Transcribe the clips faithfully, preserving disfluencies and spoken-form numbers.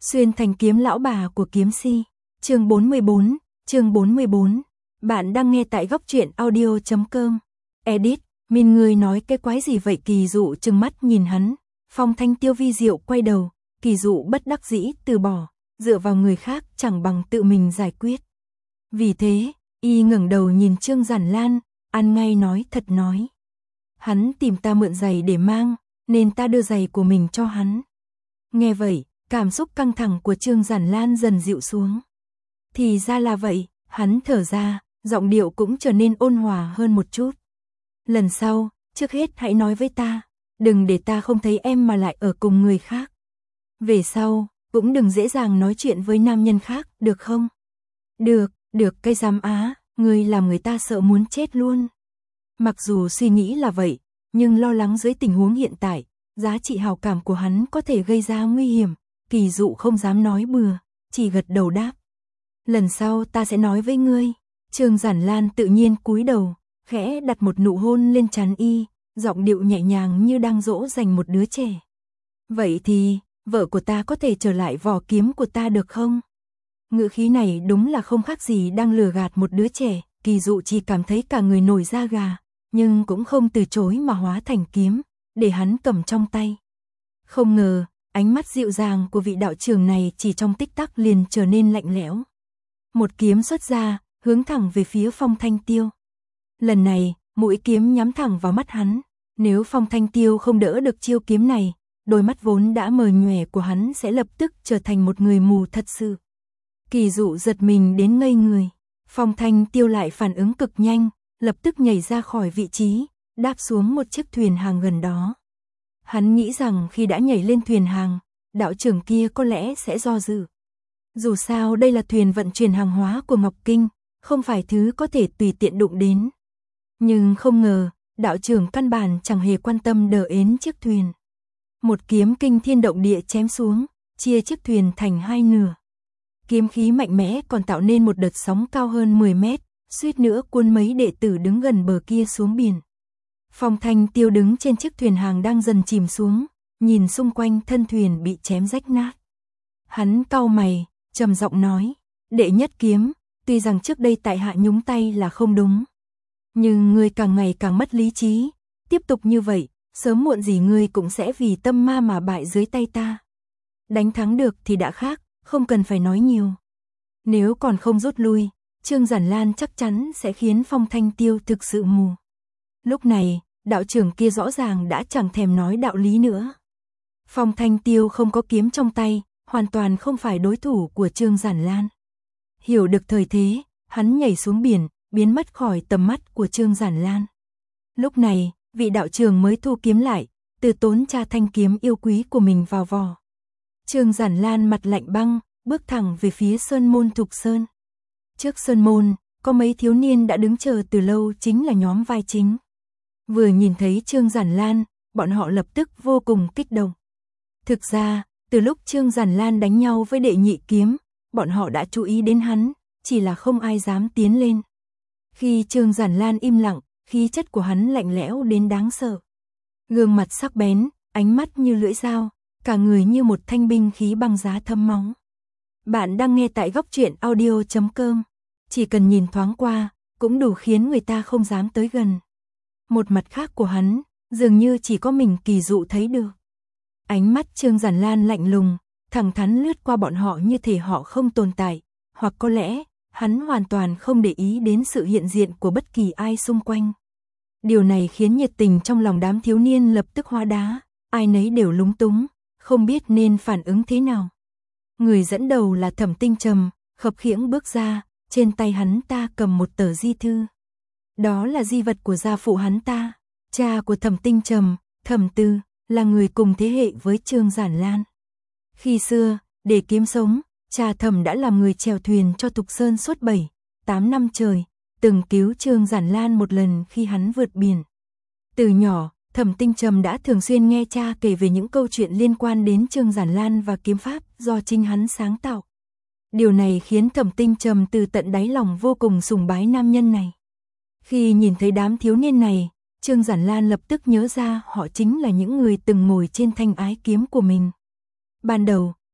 Xuyên thành kiếm lão bà của kiếm si. Chương bốn mươi bốn, chương bốn mươi bốn. Bạn đang nghe tại góc truyện audio chấm com. Edit, min người nói cái quái gì vậy? Kỳ Dụ trừng mắt nhìn hắn. Phong Thanh Tiêu vi diệu quay đầu, Kỳ Dụ bất đắc dĩ từ bỏ, dựa vào người khác chẳng bằng tự mình giải quyết. Vì thế, y ngẩng đầu nhìn Trương Giản Lan, ăn ngay nói thật nói. Hắn tìm ta mượn giày để mang, nên ta đưa giày của mình cho hắn. Nghe vậy, cảm xúc căng thẳng của Trương Giản Lan dần dịu xuống. Thì ra là vậy, hắn thở ra, giọng điệu cũng trở nên ôn hòa hơn một chút. Lần sau, trước hết hãy nói với ta, đừng để ta không thấy em mà lại ở cùng người khác. Về sau, cũng đừng dễ dàng nói chuyện với nam nhân khác, được không? Được, được cây giám á, ngươi làm người ta sợ muốn chết luôn. Mặc dù suy nghĩ là vậy, nhưng lo lắng dưới tình huống hiện tại, giá trị hào cảm của hắn có thể gây ra nguy hiểm. Kỳ Dụ không dám nói bừa, chỉ gật đầu đáp. Lần sau ta sẽ nói với ngươi. Trương Giản Lan tự nhiên cúi đầu, khẽ đặt một nụ hôn lên trán y, giọng điệu nhẹ nhàng như đang dỗ dành một đứa trẻ. Vậy thì, vợ của ta có thể trở lại vỏ kiếm của ta được không? Ngữ khí này đúng là không khác gì đang lừa gạt một đứa trẻ. Kỳ Dụ chỉ cảm thấy cả người nổi da gà, nhưng cũng không từ chối mà hóa thành kiếm, để hắn cầm trong tay. Không ngờ, ánh mắt dịu dàng của vị đạo trưởng này chỉ trong tích tắc liền trở nên lạnh lẽo. Một kiếm xuất ra, hướng thẳng về phía Phong Thanh Tiêu. Lần này, mũi kiếm nhắm thẳng vào mắt hắn. Nếu Phong Thanh Tiêu không đỡ được chiêu kiếm này, đôi mắt vốn đã mờ nhòe của hắn sẽ lập tức trở thành một người mù thật sự. Kỳ Dụ giật mình đến ngây người. Phong Thanh Tiêu lại phản ứng cực nhanh, lập tức nhảy ra khỏi vị trí, đáp xuống một chiếc thuyền hàng gần đó. Hắn nghĩ rằng khi đã nhảy lên thuyền hàng, đạo trưởng kia có lẽ sẽ do dự. Dù sao đây là thuyền vận chuyển hàng hóa của Ngọc Kinh, không phải thứ có thể tùy tiện đụng đến. Nhưng không ngờ, đạo trưởng căn bản chẳng hề quan tâm đờ ến chiếc thuyền. Một kiếm kinh thiên động địa chém xuống, chia chiếc thuyền thành hai nửa. Kiếm khí mạnh mẽ còn tạo nên một đợt sóng cao hơn mười mét, suýt nữa cuốn mấy đệ tử đứng gần bờ kia xuống biển. Phong Thanh Tiêu đứng trên chiếc thuyền hàng đang dần chìm xuống, nhìn xung quanh thân thuyền bị chém rách nát. Hắn cau mày, trầm giọng nói, đệ nhất kiếm, tuy rằng trước đây tại hạ nhúng tay là không đúng. Nhưng ngươi càng ngày càng mất lý trí, tiếp tục như vậy, sớm muộn gì ngươi cũng sẽ vì tâm ma mà bại dưới tay ta. Đánh thắng được thì đã khác, không cần phải nói nhiều. Nếu còn không rút lui, Trương Giản Lan chắc chắn sẽ khiến Phong Thanh Tiêu thực sự mù. Lúc này, đạo trưởng kia rõ ràng đã chẳng thèm nói đạo lý nữa. Phong Thanh Tiêu không có kiếm trong tay, hoàn toàn không phải đối thủ của Trương Giản Lan. Hiểu được thời thế, hắn nhảy xuống biển, biến mất khỏi tầm mắt của Trương Giản Lan. Lúc này, vị đạo trưởng mới thu kiếm lại, từ tốn tra thanh kiếm yêu quý của mình vào vỏ. Trương Giản Lan mặt lạnh băng, bước thẳng về phía sơn môn Thục Sơn. Trước sơn môn, có mấy thiếu niên đã đứng chờ từ lâu, chính là nhóm vai chính. Vừa nhìn thấy Trương Giản Lan, bọn họ lập tức vô cùng kích động. Thực ra, từ lúc Trương Giản Lan đánh nhau với đệ nhị kiếm, bọn họ đã chú ý đến hắn, chỉ là không ai dám tiến lên. Khi Trương Giản Lan im lặng, khí chất của hắn lạnh lẽo đến đáng sợ. Gương mặt sắc bén, ánh mắt như lưỡi dao, cả người như một thanh binh khí băng giá thâm máu. Bạn đang nghe tại góc truyện audio chấm com. Chỉ cần nhìn thoáng qua, cũng đủ khiến người ta không dám tới gần. Một mặt khác của hắn, dường như chỉ có mình Kỳ Dụ thấy được. Ánh mắt Trương Giản Lan lạnh lùng, thẳng thắn lướt qua bọn họ như thể họ không tồn tại, hoặc có lẽ, hắn hoàn toàn không để ý đến sự hiện diện của bất kỳ ai xung quanh. Điều này khiến nhiệt tình trong lòng đám thiếu niên lập tức hóa đá, ai nấy đều lúng túng, không biết nên phản ứng thế nào. Người dẫn đầu là Thẩm Tinh Trầm, khập khiễng bước ra, trên tay hắn ta cầm một tờ di thư. Đó là di vật của gia phụ hắn ta, cha của Thẩm Tinh Trầm, Thẩm Tư, là người cùng thế hệ với Trương Giản Lan. Khi xưa, để kiếm sống, cha Thẩm đã làm người chèo thuyền cho Thục Sơn suốt bảy, tám năm trời, từng cứu Trương Giản Lan một lần khi hắn vượt biển. Từ nhỏ, Thẩm Tinh Trầm đã thường xuyên nghe cha kể về những câu chuyện liên quan đến Trương Giản Lan và kiếm pháp do chính hắn sáng tạo. Điều này khiến Thẩm Tinh Trầm từ tận đáy lòng vô cùng sùng bái nam nhân này. Khi nhìn thấy đám thiếu niên này, Trương Giản Lan lập tức nhớ ra họ chính là những người từng ngồi trên thanh ái kiếm của mình. Ban đầu,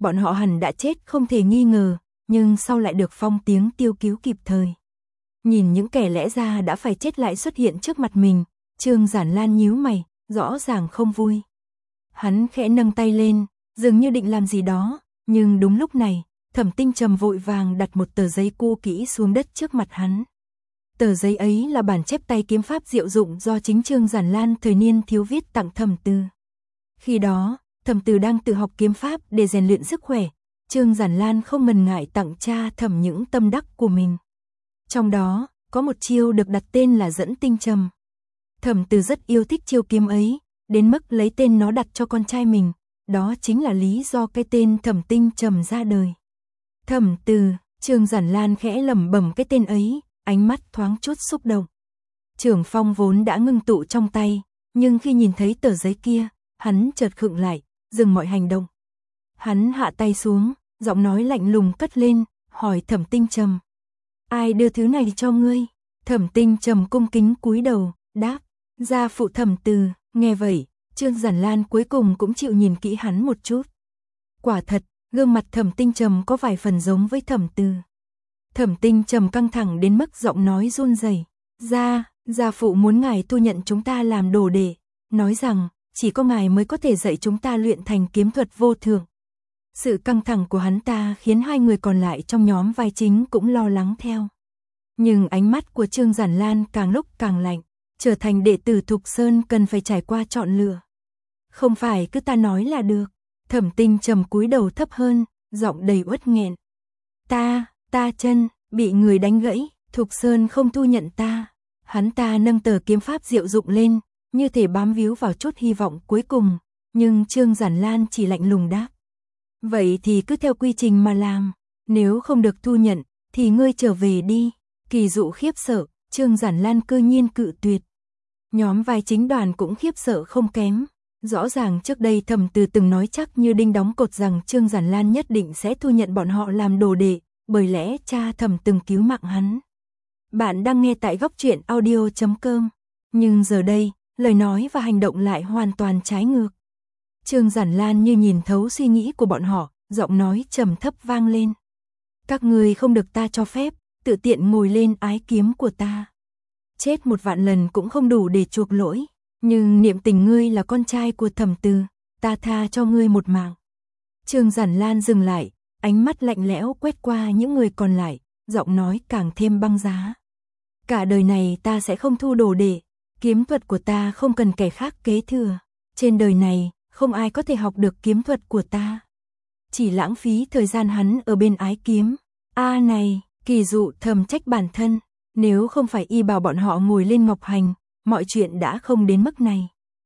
bọn họ hẳn đã chết không thể nghi ngờ, nhưng sau lại được Phong Tiếng Tiêu cứu kịp thời. Nhìn những kẻ lẽ ra đã phải chết lại xuất hiện trước mặt mình, Trương Giản Lan nhíu mày, rõ ràng không vui. Hắn khẽ nâng tay lên, dường như định làm gì đó, nhưng đúng lúc này, Thẩm Tinh Trầm vội vàng đặt một tờ giấy cũ kỹ xuống đất trước mặt hắn. Tờ giấy ấy là bản chép tay kiếm pháp diệu dụng do chính Trương Giản Lan thời niên thiếu viết tặng Thẩm Từ. Khi đó, Thẩm Từ đang tự học kiếm pháp để rèn luyện sức khỏe, Trương Giản Lan không ngần ngại tặng cha Thẩm những tâm đắc của mình. Trong đó, có một chiêu được đặt tên là Dẫn Tinh Trầm. Thẩm Từ rất yêu thích chiêu kiếm ấy, đến mức lấy tên nó đặt cho con trai mình, đó chính là lý do cái tên Thẩm Tinh Trầm ra đời. Thẩm Từ, Trương Giản Lan khẽ lẩm bẩm cái tên ấy, ánh mắt thoáng chút xúc động. Trưởng phong vốn đã ngưng tụ trong tay, nhưng khi nhìn thấy tờ giấy kia, hắn chợt khựng lại, dừng mọi hành động. Hắn hạ tay xuống, giọng nói lạnh lùng cất lên, hỏi Thẩm Tinh Trầm: "Ai đưa thứ này cho ngươi?" Thẩm Tinh Trầm cung kính cúi đầu, đáp: "Gia phụ Thẩm Từ." Nghe vậy, Trương Giản Lan cuối cùng cũng chịu nhìn kỹ hắn một chút. Quả thật, gương mặt Thẩm Tinh Trầm có vài phần giống với Thẩm Từ. Thẩm Tinh Trầm căng thẳng đến mức giọng nói run rẩy. "Gia, gia phụ muốn ngài thu nhận chúng ta làm đồ đệ, nói rằng chỉ có ngài mới có thể dạy chúng ta luyện thành kiếm thuật vô thượng." Sự căng thẳng của hắn ta khiến hai người còn lại trong nhóm vai chính cũng lo lắng theo. Nhưng ánh mắt của Trương Giản Lan càng lúc càng lạnh, trở thành đệ tử Thục Sơn cần phải trải qua chọn lựa. "Không phải cứ ta nói là được." Thẩm Tinh Trầm cúi đầu thấp hơn, giọng đầy uất nghẹn. Ta, ta chân, bị người đánh gãy, Thục Sơn không thu nhận ta." Hắn ta nâng tờ kiếm pháp diệu dụng lên, như thể bám víu vào chút hy vọng cuối cùng, nhưng Trương Giản Lan chỉ lạnh lùng đáp: "Vậy thì cứ theo quy trình mà làm, nếu không được thu nhận, thì ngươi trở về đi." Kỳ Dụ khiếp sợ, Trương Giản Lan cư nhiên cự tuyệt. Nhóm vai chính đoàn cũng khiếp sợ không kém. Rõ ràng trước đây Thẩm Từ từng nói chắc như đinh đóng cột rằng Trương Giản Lan nhất định sẽ thu nhận bọn họ làm đồ đệ, bởi lẽ cha Thẩm từng cứu mạng hắn. Bạn đang nghe tại góc truyện audio chấm com. Nhưng giờ đây, lời nói và hành động lại hoàn toàn trái ngược. Trương Giản Lan như nhìn thấu suy nghĩ của bọn họ, giọng nói trầm thấp vang lên: "Các ngươi không được ta cho phép, tự tiện ngồi lên ái kiếm của ta. Chết một vạn lần cũng không đủ để chuộc lỗi, nhưng niệm tình ngươi là con trai của Thẩm Từ, ta tha cho ngươi một mạng." Trương Giản Lan dừng lại, ánh mắt lạnh lẽo quét qua những người còn lại, giọng nói càng thêm băng giá: "Cả đời này ta sẽ không thu đồ đệ, kiếm thuật của ta không cần kẻ khác kế thừa, trên đời này không ai có thể học được kiếm thuật của ta. Chỉ lãng phí thời gian hắn ở bên ái kiếm." A này, Kỳ Dụ thầm trách bản thân, nếu không phải y bảo bọn họ ngồi lên ngọc hành, mọi chuyện đã không đến mức này.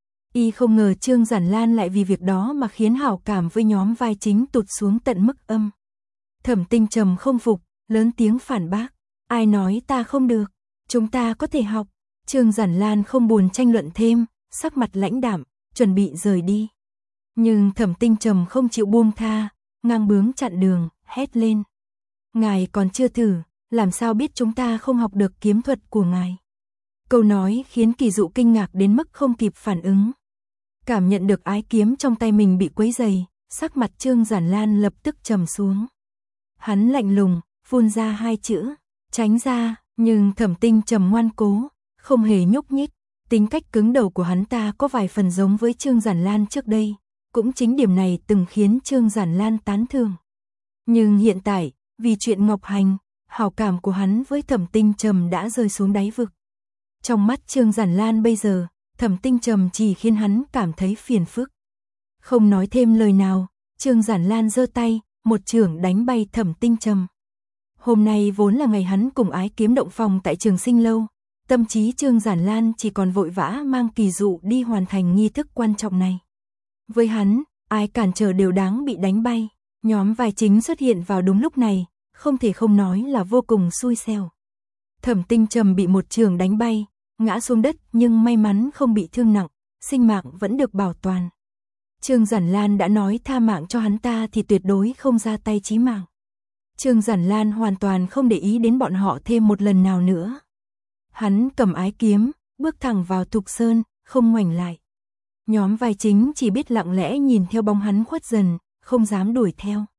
Y không ngờ Trương Giản Lan lại vì việc đó mà khiến hảo cảm với nhóm vai chính tụt xuống tận mức âm. Thẩm Tinh Trầm không phục, lớn tiếng phản bác: "Ai nói ta không được, chúng ta có thể học." Trương Giản Lan không buồn tranh luận thêm, sắc mặt lãnh đạm, chuẩn bị rời đi. Nhưng Thẩm Tinh Trầm không chịu buông tha, ngang bướng chặn đường, hét lên: "Ngài còn chưa thử, làm sao biết chúng ta không học được kiếm thuật của ngài?" Câu nói khiến Kỳ Dụ kinh ngạc đến mức không kịp phản ứng. Cảm nhận được ái kiếm trong tay mình bị quấy rầy, sắc mặt Trương Giản Lan lập tức trầm xuống. Hắn lạnh lùng, phun ra hai chữ: "Tránh ra." Nhưng Thẩm Tinh Trầm ngoan cố, không hề nhúc nhích. Tính cách cứng đầu của hắn ta có vài phần giống với Trương Giản Lan trước đây, cũng chính điểm này từng khiến Trương Giản Lan tán thưởng. Nhưng hiện tại, vì chuyện Ngọc Hành, hảo cảm của hắn với Thẩm Tinh Trầm đã rơi xuống đáy vực. Trong mắt Trương Giản Lan bây giờ, Thẩm Tinh Trầm chỉ khiến hắn cảm thấy phiền phức. Không nói thêm lời nào, Trương Giản Lan giơ tay, một chưởng đánh bay Thẩm Tinh Trầm. Hôm nay vốn là ngày hắn cùng ái kiếm động phòng tại Trường Sinh Lâu, tâm trí Trương Giản Lan chỉ còn vội vã mang Kỳ Dụ đi hoàn thành nghi thức quan trọng này. Với hắn, ai cản trở đều đáng bị đánh bay. Nhóm vai chính xuất hiện vào đúng lúc này, không thể không nói là vô cùng xui xẻo. Thẩm Tinh Trầm bị một chưởng đánh bay, ngã xuống đất nhưng may mắn không bị thương nặng, sinh mạng vẫn được bảo toàn. Trương Giản Lan đã nói tha mạng cho hắn ta thì tuyệt đối không ra tay chí mạng. Trương Giản Lan hoàn toàn không để ý đến bọn họ thêm một lần nào nữa. Hắn cầm ái kiếm, bước thẳng vào Thục Sơn, không ngoảnh lại. Nhóm vai chính chỉ biết lặng lẽ nhìn theo bóng hắn khuất dần, không dám đuổi theo.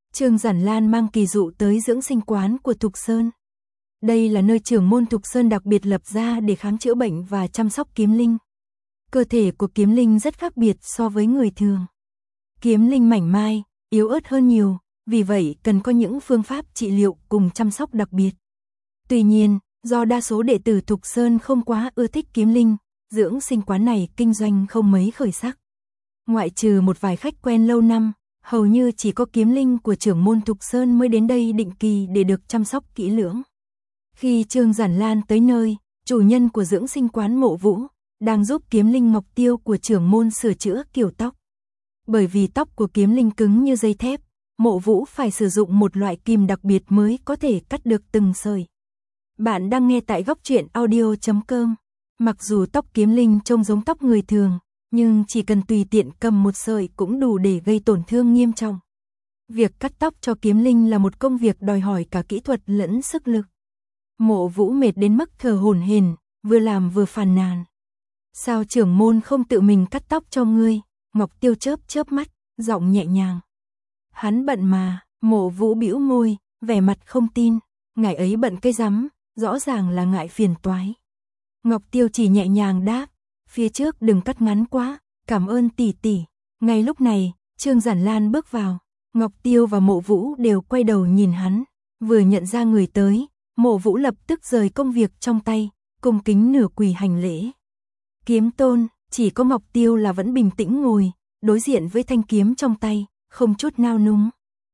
Trương Giản Lan mang Kỳ Dụ tới dưỡng sinh quán của Thục Sơn. Đây là nơi trưởng môn Thục Sơn đặc biệt lập ra để khám chữa bệnh và chăm sóc kiếm linh. Cơ thể của kiếm linh rất khác biệt so với người thường. Kiếm linh mảnh mai, yếu ớt hơn nhiều, vì vậy cần có những phương pháp trị liệu cùng chăm sóc đặc biệt. Tuy nhiên, do đa số đệ tử Thục Sơn không quá ưa thích kiếm linh, dưỡng sinh quán này kinh doanh không mấy khởi sắc. Ngoại trừ một vài khách quen lâu năm, hầu như chỉ có kiếm linh của trưởng môn Thục Sơn mới đến đây định kỳ để được chăm sóc kỹ lưỡng. Khi Trương Giản Lan tới nơi, chủ nhân của dưỡng sinh quán Mộ Vũ đang giúp kiếm linh Ngọc Tiêu của trưởng môn sửa chữa kiểu tóc. Bởi vì tóc của kiếm linh cứng như dây thép, Mộ Vũ phải sử dụng một loại kìm đặc biệt mới có thể cắt được từng sợi. Bạn đang nghe tại góc truyện audio chấm com. Mặc dù tóc kiếm linh trông giống tóc người thường, nhưng chỉ cần tùy tiện cầm một sợi cũng đủ để gây tổn thương nghiêm trọng. Việc cắt tóc cho kiếm linh là một công việc đòi hỏi cả kỹ thuật lẫn sức lực. Mộ Vũ mệt đến mức thở hổn hển, vừa làm vừa phàn nàn. Sao trưởng môn không tự mình cắt tóc cho ngươi? Ngọc Tiêu chớp chớp mắt, giọng nhẹ nhàng. Hắn bận mà. Mộ Vũ bĩu môi, vẻ mặt không tin. Ngài ấy bận cái rắm, rõ ràng là ngại phiền toái. Ngọc Tiêu chỉ nhẹ nhàng đáp, phía trước đừng cắt ngắn quá, cảm ơn tỷ tỷ. Ngay lúc này, Trương Giản Lan bước vào. Ngọc Tiêu và Mộ Vũ đều quay đầu nhìn hắn. Vừa nhận ra người tới, Mộ Vũ lập tức rời công việc trong tay, cung kính nửa quỳ hành lễ. Kiếm tôn, chỉ có Ngọc Tiêu là vẫn bình tĩnh ngồi, đối diện với thanh kiếm trong tay, không chút nao núng.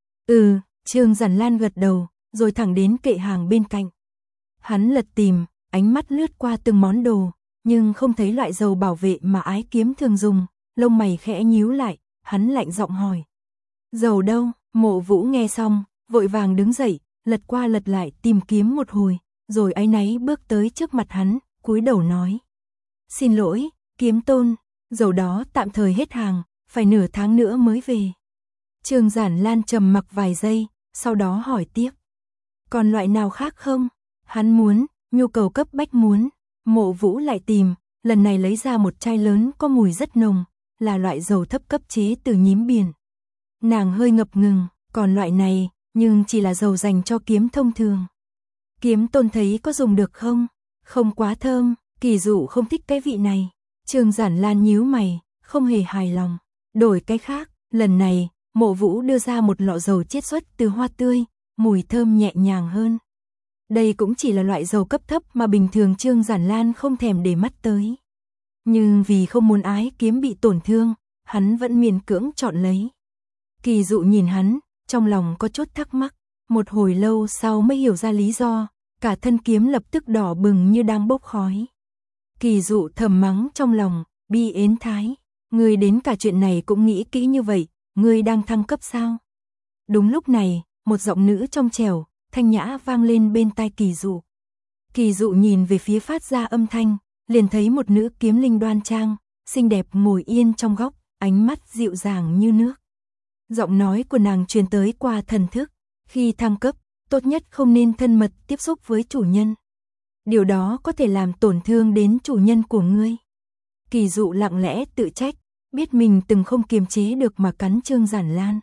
Ừ, Trương Giản Lan gật đầu, rồi thẳng đến kệ hàng bên cạnh. Hắn lật tìm, ánh mắt lướt qua từng món đồ, nhưng không thấy loại dầu bảo vệ mà ái kiếm thường dùng, lông mày khẽ nhíu lại, hắn lạnh giọng hỏi. Dầu đâu? Mộ Vũ nghe xong, vội vàng đứng dậy, lật qua lật lại tìm kiếm một hồi, rồi áy náy bước tới trước mặt hắn, cúi đầu nói. Xin lỗi, kiếm tôn, dầu đó tạm thời hết hàng, phải nửa tháng nữa mới về. Trương Giản Lan trầm mặc vài giây, sau đó hỏi tiếp. Còn loại nào khác không? Hắn muốn, nhu cầu cấp bách muốn. Mộ Vũ lại tìm, lần này lấy ra một chai lớn có mùi rất nồng, là loại dầu thấp cấp chế từ nhím biển. Nàng hơi ngập ngừng, còn loại này, nhưng chỉ là dầu dành cho kiếm thông thường. Kiếm tôn thấy có dùng được không? Không quá thơm, Kỳ Dụ không thích cái vị này. Trương Giản Lan nhíu mày, không hề hài lòng. Đổi cái khác, lần này, Mộ Vũ đưa ra một lọ dầu chiết xuất từ hoa tươi, mùi thơm nhẹ nhàng hơn. Đây cũng chỉ là loại dầu cấp thấp mà bình thường Trương Giản Lan không thèm để mắt tới. Nhưng vì không muốn ái kiếm bị tổn thương, hắn vẫn miễn cưỡng chọn lấy. Kỳ Dụ nhìn hắn, trong lòng có chút thắc mắc, một hồi lâu sau mới hiểu ra lý do, cả thân kiếm lập tức đỏ bừng như đang bốc khói. Kỳ Dụ thầm mắng trong lòng, bi ến thái, ngươi đến cả chuyện này cũng nghĩ kỹ như vậy, ngươi đang thăng cấp sao? Đúng lúc này, một giọng nữ trong trẻo, thanh nhã vang lên bên tai Kỳ Dụ. Kỳ Dụ nhìn về phía phát ra âm thanh, liền thấy một nữ kiếm linh đoan trang, xinh đẹp ngồi yên trong góc, ánh mắt dịu dàng như nước. Giọng nói của nàng truyền tới qua thần thức, khi thăng cấp, tốt nhất không nên thân mật tiếp xúc với chủ nhân. Điều đó có thể làm tổn thương đến chủ nhân của ngươi. Kỳ Dụ lặng lẽ tự trách, biết mình từng không kiềm chế được mà cắn Trương Giản Lan.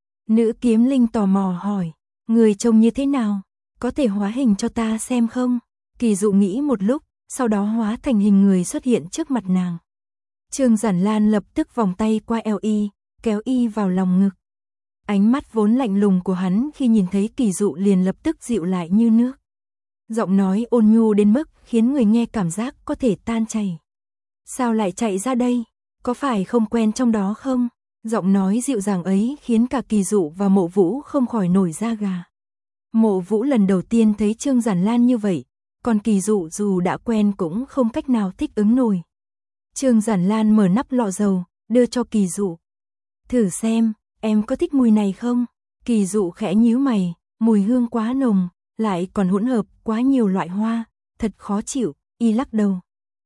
Nữ kiếm linh tò mò hỏi, người trông như thế nào? Có thể hóa hình cho ta xem không? Kỳ Dụ nghĩ một lúc, sau đó hóa thành hình người xuất hiện trước mặt nàng. Trương Giản Lan lập tức vòng tay qua eo y, kéo y vào lòng ngực. Ánh mắt vốn lạnh lùng của hắn khi nhìn thấy Kỳ Dụ liền lập tức dịu lại như nước. Giọng nói ôn nhu đến mức khiến người nghe cảm giác có thể tan chảy. Sao lại chạy ra đây? Có phải không quen trong đó không? Giọng nói dịu dàng ấy khiến cả Kỳ Dụ và Mộ Vũ không khỏi nổi da gà. Mộ Vũ lần đầu tiên thấy Trương Giản Lan như vậy, còn Kỳ Dụ dù đã quen cũng không cách nào thích ứng nổi. Trương Giản Lan mở nắp lọ dầu, đưa cho Kỳ Dụ. Thử xem, em có thích mùi này không? Kỳ Dụ khẽ nhíu mày, mùi hương quá nồng, lại còn hỗn hợp quá nhiều loại hoa, thật khó chịu, y lắc đầu.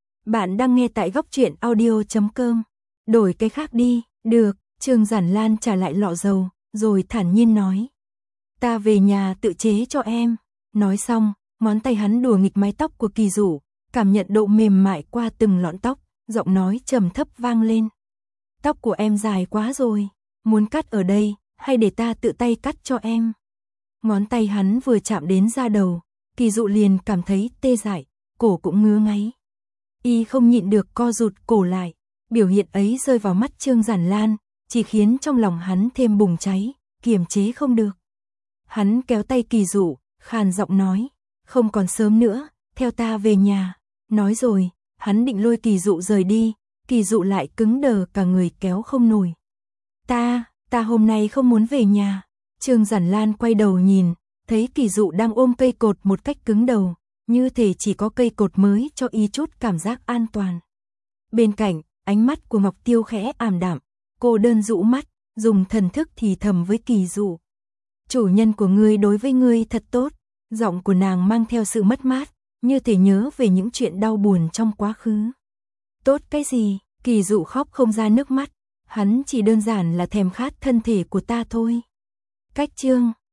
Bạn đang nghe tại góc truyện audio chấm com. Đổi cái khác đi, được, Trương Giản Lan trả lại lọ dầu, rồi thản nhiên nói. Ta về nhà tự chế cho em. Nói xong, ngón tay hắn đùa nghịch mái tóc của Kỳ Dụ, cảm nhận độ mềm mại qua từng lọn tóc, giọng nói trầm thấp vang lên. Tóc của em dài quá rồi, muốn cắt ở đây, hay để ta tự tay cắt cho em. Ngón tay hắn vừa chạm đến da đầu, Kỳ Dụ liền cảm thấy tê dại, cổ cũng ngứa ngáy. Y không nhịn được co rụt cổ lại, biểu hiện ấy rơi vào mắt Trương Giản Lan, chỉ khiến trong lòng hắn thêm bùng cháy, kiềm chế không được. Hắn kéo tay Kỳ Dụ, khàn giọng nói, không còn sớm nữa, theo ta về nhà. Nói rồi, hắn định lôi Kỳ Dụ rời đi, Kỳ Dụ lại cứng đờ cả người kéo không nổi. Ta, ta hôm nay không muốn về nhà. Trương Giản Lan quay đầu nhìn, thấy Kỳ Dụ đang ôm cây cột một cách cứng đầu, như thể chỉ có cây cột mới cho y chút cảm giác an toàn. Bên cạnh, ánh mắt của Ngọc Tiêu khẽ ảm đạm, cô đơn rũ mắt, dùng thần thức thì thầm với Kỳ Dụ. Chủ nhân của ngươi đối với ngươi thật tốt, giọng của nàng mang theo sự mất mát, như thể nhớ về những chuyện đau buồn trong quá khứ. Tốt cái gì? Kỳ Dụ khóc không ra nước mắt, hắn chỉ đơn giản là thèm khát thân thể của ta thôi. Cách chương